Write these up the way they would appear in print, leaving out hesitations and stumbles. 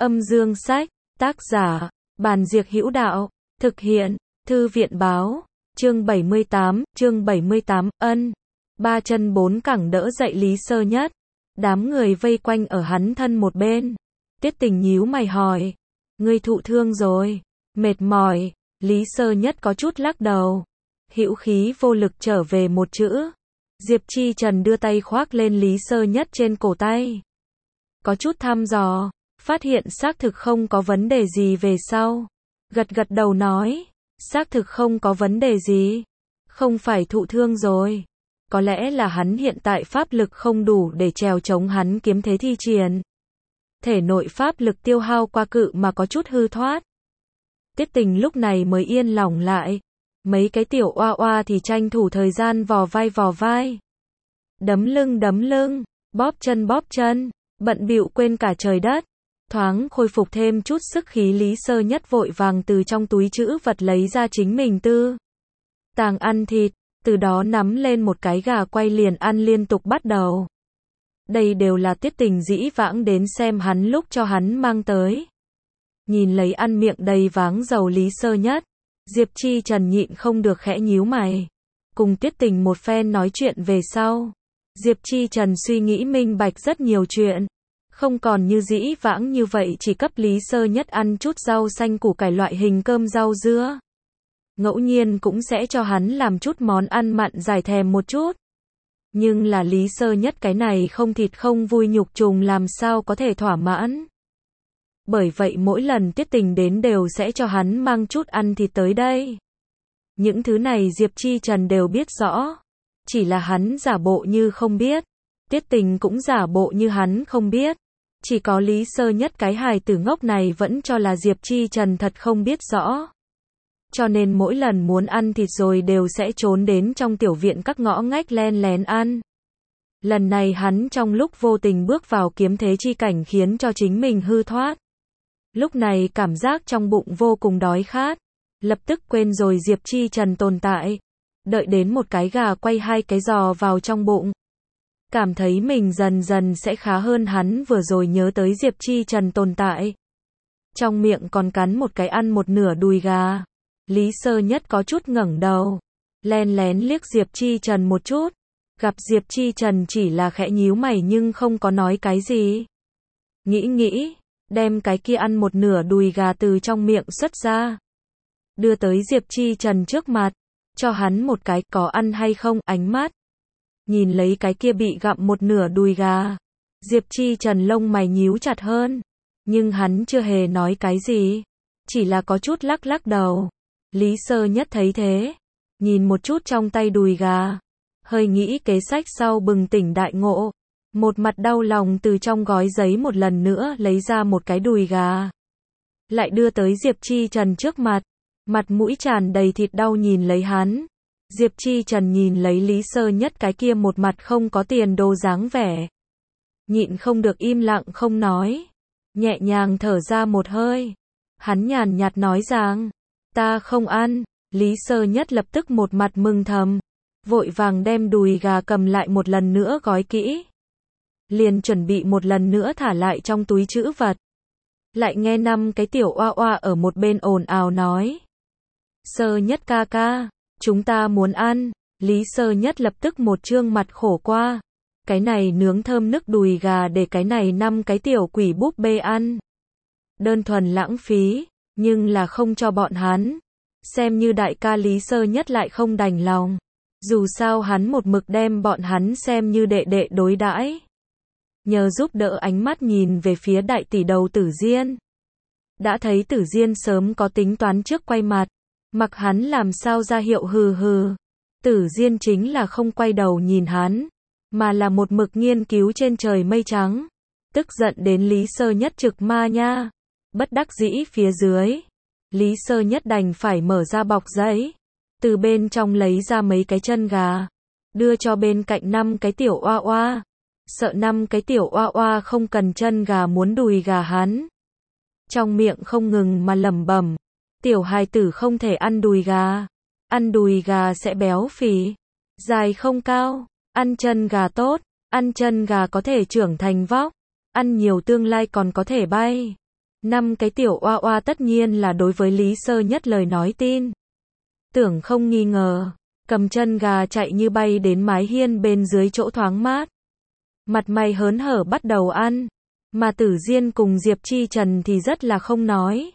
Âm dương sách, tác giả, Bàn Diệc Hữu Đạo, thực hiện, Thư viện Báo, chương 78, ân. Ba chân bốn cẳng đỡ dậy Lý Sơ Nhất. Đám người vây quanh ở hắn thân một bên. Tiết Tình nhíu mày hỏi, ngươi thụ thương rồi, mệt mỏi. Lý Sơ Nhất có chút lắc đầu, hữu khí vô lực trở về một chữ. Diệp Chi Trần đưa tay khoác lên Lý Sơ Nhất trên cổ tay, có chút thăm dò, phát hiện xác thực không có vấn đề gì về sau. Gật gật đầu nói, xác thực không có vấn đề gì, không phải thụ thương rồi. Có lẽ là hắn hiện tại pháp lực không đủ để trèo chống hắn kiếm thế thi triển. Thể nội pháp lực tiêu hao qua cự mà có chút hư thoát. Tiết Tình lúc này mới yên lòng lại. Mấy cái tiểu oa oa thì tranh thủ thời gian vò vai. Đấm lưng, bóp chân, bận bịu quên cả trời đất. Thoáng khôi phục thêm chút sức khí, Lý Sơ Nhất vội vàng từ trong túi trữ vật lấy ra chính mình tư tàng ăn thịt, từ đó nắm lên một cái gà quay liền ăn liên tục bắt đầu. Đây đều là Tiết Tình dĩ vãng đến xem hắn lúc cho hắn mang tới. Nhìn lấy ăn miệng đầy váng dầu Lý Sơ Nhất, Diệp Chi Trần nhịn không được khẽ nhíu mày. Cùng Tiết Tình một phen nói chuyện về sau, Diệp Chi Trần suy nghĩ minh bạch rất nhiều chuyện. Không còn như dĩ vãng như vậy chỉ cấp Lý Sơ Nhất ăn chút rau xanh củ cải loại hình cơm rau dưa. Ngẫu nhiên cũng sẽ cho hắn làm chút món ăn mặn giải thèm một chút. Nhưng là Lý Sơ Nhất cái này không thịt không vui nhục trùng làm sao có thể thỏa mãn. Bởi vậy mỗi lần Tiết Tình đến đều sẽ cho hắn mang chút ăn thịt tới đây. Những thứ này Diệp Chi Trần đều biết rõ. Chỉ là hắn giả bộ như không biết. Tiết Tình cũng giả bộ như hắn không biết. Chỉ có Lý Sơ Nhất cái hài tử ngốc này vẫn cho là Diệp Chi Trần thật không biết rõ. Cho nên mỗi lần muốn ăn thịt rồi đều sẽ trốn đến trong tiểu viện các ngõ ngách len lén ăn. Lần này hắn trong lúc vô tình bước vào kiếm thế chi cảnh khiến cho chính mình hư thoát. Lúc này cảm giác trong bụng vô cùng đói khát. Lập tức quên rồi Diệp Chi Trần tồn tại. Đợi đến một cái gà quay hai cái giò vào trong bụng. Cảm thấy mình dần dần sẽ khá hơn, hắn vừa rồi nhớ tới Diệp Chi Trần tồn tại. Trong miệng còn cắn một cái ăn một nửa đùi gà. Lý Sơ Nhất có chút ngẩng đầu, len lén liếc Diệp Chi Trần một chút. Gặp Diệp Chi Trần chỉ là khẽ nhíu mày nhưng không có nói cái gì. Nghĩ, đem cái kia ăn một nửa đùi gà từ trong miệng xuất ra. Đưa tới Diệp Chi Trần trước mặt, cho hắn một cái có ăn hay không ánh mắt. Nhìn lấy cái kia bị gặm một nửa đùi gà, Diệp Chi Trần lông mày nhíu chặt hơn. Nhưng hắn chưa hề nói cái gì, chỉ là có chút lắc đầu. Lý Sơ Nhất thấy thế, nhìn một chút trong tay đùi gà, hơi nghĩ kế sách sau bừng tỉnh đại ngộ. Một mặt đau lòng từ trong gói giấy một lần nữa lấy ra một cái đùi gà. Lại đưa tới Diệp Chi Trần trước mặt, mặt mũi tràn đầy thịt đau nhìn lấy hắn. Diệp Chi Trần nhìn lấy Lý Sơ Nhất cái kia một mặt không có tiền đồ dáng vẻ. Nhịn không được im lặng không nói. Nhẹ nhàng thở ra một hơi. Hắn nhàn nhạt nói rằng, ta không ăn. Lý Sơ Nhất lập tức một mặt mừng thầm. Vội vàng đem đùi gà cầm lại một lần nữa gói kỹ. Liền chuẩn bị một lần nữa thả lại trong túi trữ vật. Lại nghe năm cái tiểu oa oa ở một bên ồn ào nói. Sơ Nhất ca ca, chúng ta muốn ăn. Lý Sơ Nhất lập tức một trương mặt khổ qua. Cái này nướng thơm nức đùi gà để cái này năm cái tiểu quỷ búp bê ăn. Đơn thuần lãng phí, nhưng là không cho bọn hắn. Xem như đại ca Lý Sơ Nhất lại không đành lòng. Dù sao hắn một mực đem bọn hắn xem như đệ đệ đối đãi. Nhờ giúp đỡ ánh mắt nhìn về phía đại tỷ đầu Tử Diên. Đã thấy Tử Diên sớm có tính toán trước quay mặt. Mặc hắn làm sao ra hiệu hừ. Tử Diên chính là không quay đầu nhìn hắn, mà là một mực nghiên cứu trên trời mây trắng. Tức giận đến Lý Sơ Nhất trực ma nha. Bất đắc dĩ phía dưới, Lý Sơ Nhất đành phải mở ra bọc giấy. Từ bên trong lấy ra mấy cái chân gà. Đưa cho bên cạnh năm cái tiểu oa oa. Sợ năm cái tiểu oa oa không cần chân gà muốn đùi gà hắn. Trong miệng không ngừng mà lẩm bẩm. Tiểu hài tử không thể ăn đùi gà. Ăn đùi gà sẽ béo phì. Dài không cao. Ăn chân gà tốt. Ăn chân gà có thể trưởng thành vóc. Ăn nhiều tương lai còn có thể bay. 5 cái tiểu oa oa tất nhiên là đối với Lý Sơ Nhất lời nói tin. Tưởng không nghi ngờ, cầm chân gà chạy như bay đến mái hiên bên dưới chỗ thoáng mát. Mặt mày hớn hở bắt đầu ăn, mà Tử Diên cùng Diệp Chi Trần thì rất là không nói.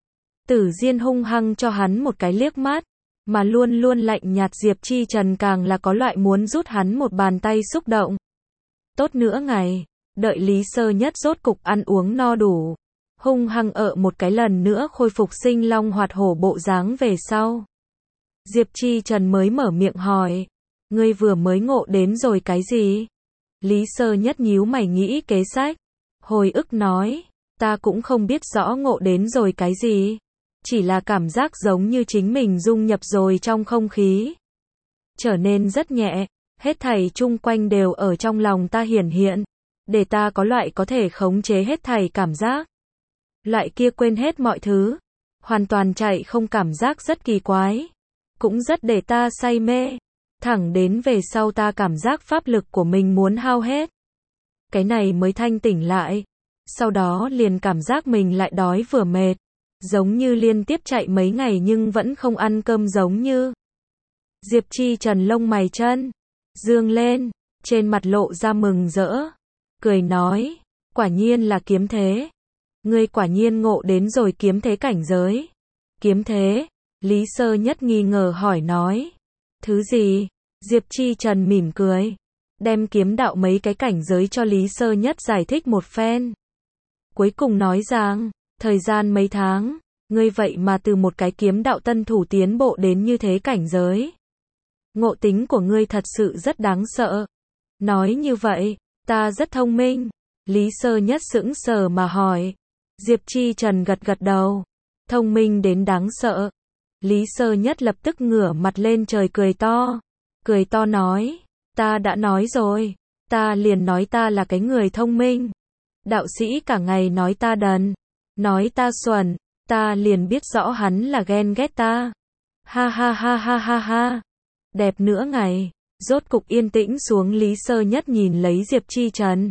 Tử Diên hung hăng cho hắn một cái liếc mắt, mà luôn luôn lạnh nhạt Diệp Chi Trần càng là có loại muốn rút hắn một bàn tay xúc động. Tốt nữa ngày, đợi Lý Sơ Nhất rốt cục ăn uống no đủ, hung hăng một cái lần nữa khôi phục sinh long hoạt hổ bộ dáng về sau. Diệp Chi Trần mới mở miệng hỏi, ngươi vừa mới ngộ đến rồi cái gì? Lý Sơ Nhất nhíu mày nghĩ kế sách, hồi ức nói, ta cũng không biết rõ ngộ đến rồi cái gì, chỉ là cảm giác giống như chính mình dung nhập rồi trong không khí, trở nên rất nhẹ, hết thảy chung quanh đều ở trong lòng ta hiển hiện, để ta có loại có thể khống chế hết thảy cảm giác. Loại kia quên hết mọi thứ, hoàn toàn chạy không cảm giác rất kỳ quái, cũng rất để ta say mê, thẳng đến về sau ta cảm giác pháp lực của mình muốn hao hết. Cái này mới thanh tỉnh lại, sau đó liền cảm giác mình lại đói vừa mệt, giống như liên tiếp chạy mấy ngày nhưng vẫn không ăn cơm giống như. Diệp Chi Trần lông mày chân dương lên, trên mặt lộ ra mừng rỡ, cười nói, quả nhiên là kiếm thế. Ngươi quả nhiên ngộ đến rồi kiếm thế cảnh giới. Kiếm thế? Lý Sơ Nhất nghi ngờ hỏi nói. Thứ gì? Diệp Chi Trần mỉm cười, đem kiếm đạo mấy cái cảnh giới cho Lý Sơ Nhất giải thích một phen. Cuối cùng nói rằng, thời gian mấy tháng, ngươi vậy mà từ một cái kiếm đạo tân thủ tiến bộ đến như thế cảnh giới. Ngộ tính của ngươi thật sự rất đáng sợ. Nói như vậy, ta rất thông minh. Lý Sơ Nhất sững sờ mà hỏi. Diệp Chi Trần gật gật đầu. Thông minh đến đáng sợ. Lý Sơ Nhất lập tức ngửa mặt lên trời cười to. Cười to nói, ta đã nói rồi, ta liền nói ta là cái người thông minh. Đạo sĩ cả ngày nói ta đần, nói ta xuẩn, ta liền biết rõ hắn là ghen ghét ta. Ha ha ha ha ha ha. Đẹp nữa ngày, rốt cục yên tĩnh xuống. Lý Sơ Nhất nhìn lấy Diệp Chi Trần,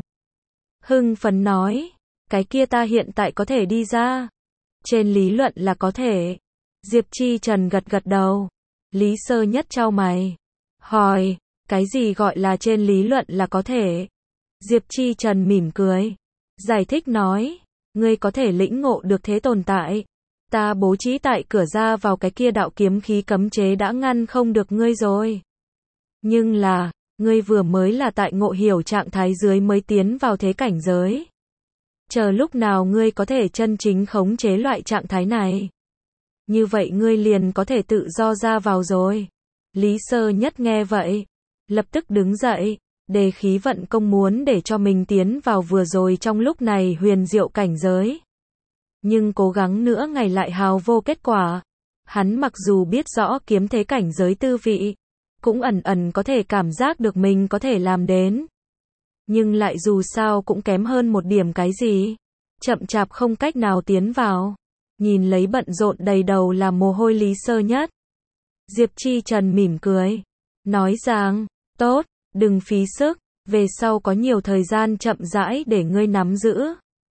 hưng phấn nói, cái kia ta hiện tại có thể đi ra. Trên lý luận là có thể. Diệp Chi Trần gật gật đầu. Lý Sơ Nhất chau mày, hỏi, cái gì gọi là trên lý luận là có thể? Diệp Chi Trần mỉm cười, giải thích nói, ngươi có thể lĩnh ngộ được thế tồn tại. Ta bố trí tại cửa ra vào cái kia đạo kiếm khí cấm chế đã ngăn không được ngươi rồi. Nhưng là, ngươi vừa mới là tại ngộ hiểu trạng thái dưới mới tiến vào thế cảnh giới. Chờ lúc nào ngươi có thể chân chính khống chế loại trạng thái này, như vậy ngươi liền có thể tự do ra vào rồi. Lý Sơ Nhất nghe vậy, lập tức đứng dậy, đề khí vận công muốn để cho mình tiến vào vừa rồi trong lúc này huyền diệu cảnh giới. Nhưng cố gắng nữa ngày lại hào vô kết quả. Hắn mặc dù biết rõ kiếm thế cảnh giới tư vị, cũng ẩn ẩn có thể cảm giác được mình có thể làm đến. Nhưng lại dù sao cũng kém hơn một điểm cái gì. Chậm chạp không cách nào tiến vào. Nhìn lấy bận rộn đầy đầu là mồ hôi Lý Sơ Nhất, Diệp Chi Trần mỉm cười, nói rằng, tốt, đừng phí sức, về sau có nhiều thời gian chậm rãi để ngươi nắm giữ.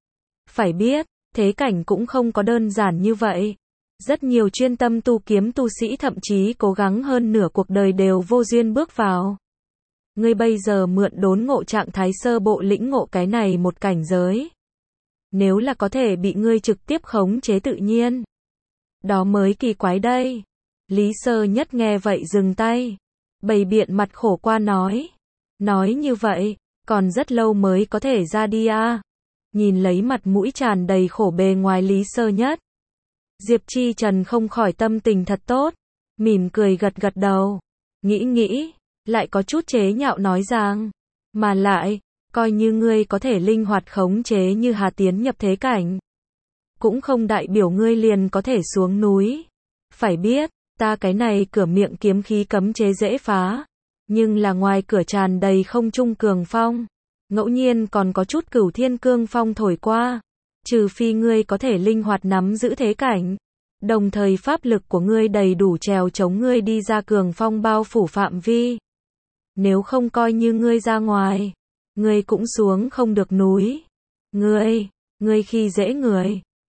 Phải biết, thế cảnh cũng không có đơn giản như vậy. Rất nhiều chuyên tâm tu kiếm tu sĩ thậm chí cố gắng hơn nửa cuộc đời đều vô duyên bước vào. Ngươi bây giờ mượn đốn ngộ trạng thái sơ bộ lĩnh ngộ cái này một cảnh giới. Nếu là có thể bị ngươi trực tiếp khống chế tự nhiên, đó mới kỳ quái đây. Lý Sơ Nhất nghe vậy dừng tay, bày biện mặt khổ qua nói như vậy, còn rất lâu mới có thể ra đi à. Nhìn lấy mặt mũi tràn đầy khổ bề ngoài Lý Sơ Nhất, Diệp Chi Trần không khỏi tâm tình thật tốt, mỉm cười gật gật đầu, nghĩ, lại có chút chế nhạo nói rằng, mà lại, coi như ngươi có thể linh hoạt khống chế như Hà tiến nhập thế cảnh, cũng không đại biểu ngươi liền có thể xuống núi. Phải biết, ta cái này cửa miệng kiếm khí cấm chế dễ phá, nhưng là ngoài cửa tràn đầy không trung cường phong, ngẫu nhiên còn có chút cửu thiên cương phong thổi qua, trừ phi ngươi có thể linh hoạt nắm giữ thế cảnh, đồng thời pháp lực của ngươi đầy đủ trèo chống ngươi đi ra cường phong bao phủ phạm vi. Nếu không coi như ngươi ra ngoài, ngươi cũng xuống không được núi. Ngươi khi dễ người.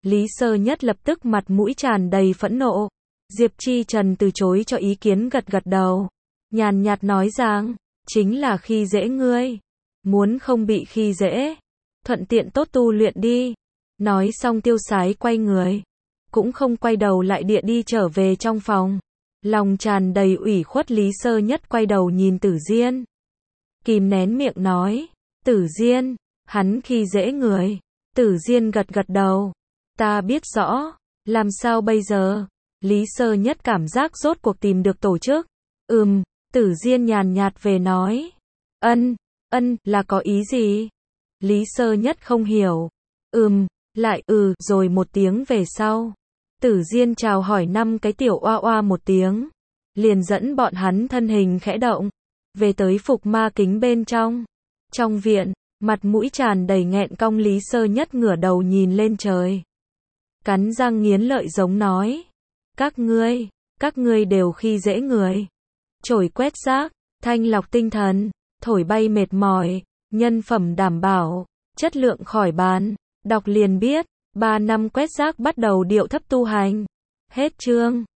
Lý Sơ Nhất lập tức mặt mũi tràn đầy phẫn nộ. Diệp Chi Trần từ chối cho ý kiến gật gật đầu. Nhàn nhạt nói rằng, chính là khi dễ ngươi. Muốn không bị khi dễ, thuận tiện tốt tu luyện đi. Nói xong tiêu sái quay người. Cũng không quay đầu lại địa đi trở về trong phòng. Lòng tràn đầy ủy khuất Lý Sơ Nhất quay đầu nhìn Tử Diên. Kìm nén miệng nói, Tử Diên, hắn khi dễ người. Tử Diên gật gật đầu. Ta biết rõ, làm sao bây giờ? Lý Sơ Nhất cảm giác rốt cuộc tìm được tổ chức. Tử Diên nhàn nhạt về nói. Ân, là có ý gì? Lý Sơ Nhất không hiểu. Lại rồi một tiếng về sau. Tử Diên chào hỏi 5 cái tiểu oa oa một tiếng. Liền dẫn bọn hắn thân hình khẽ động. Về tới phục ma kính bên trong. Trong viện, mặt mũi tràn đầy nghẹn cong Lý Sơ Nhất ngửa đầu nhìn lên trời. Cắn răng nghiến lợi giống nói. Các ngươi đều khi dễ người. Chổi quét rác, thanh lọc tinh thần, thổi bay mệt mỏi, nhân phẩm đảm bảo, chất lượng khỏi bàn. Đọc liền biết, 3 năm quét rác bắt đầu điệu thấp tu hành. Hết chương.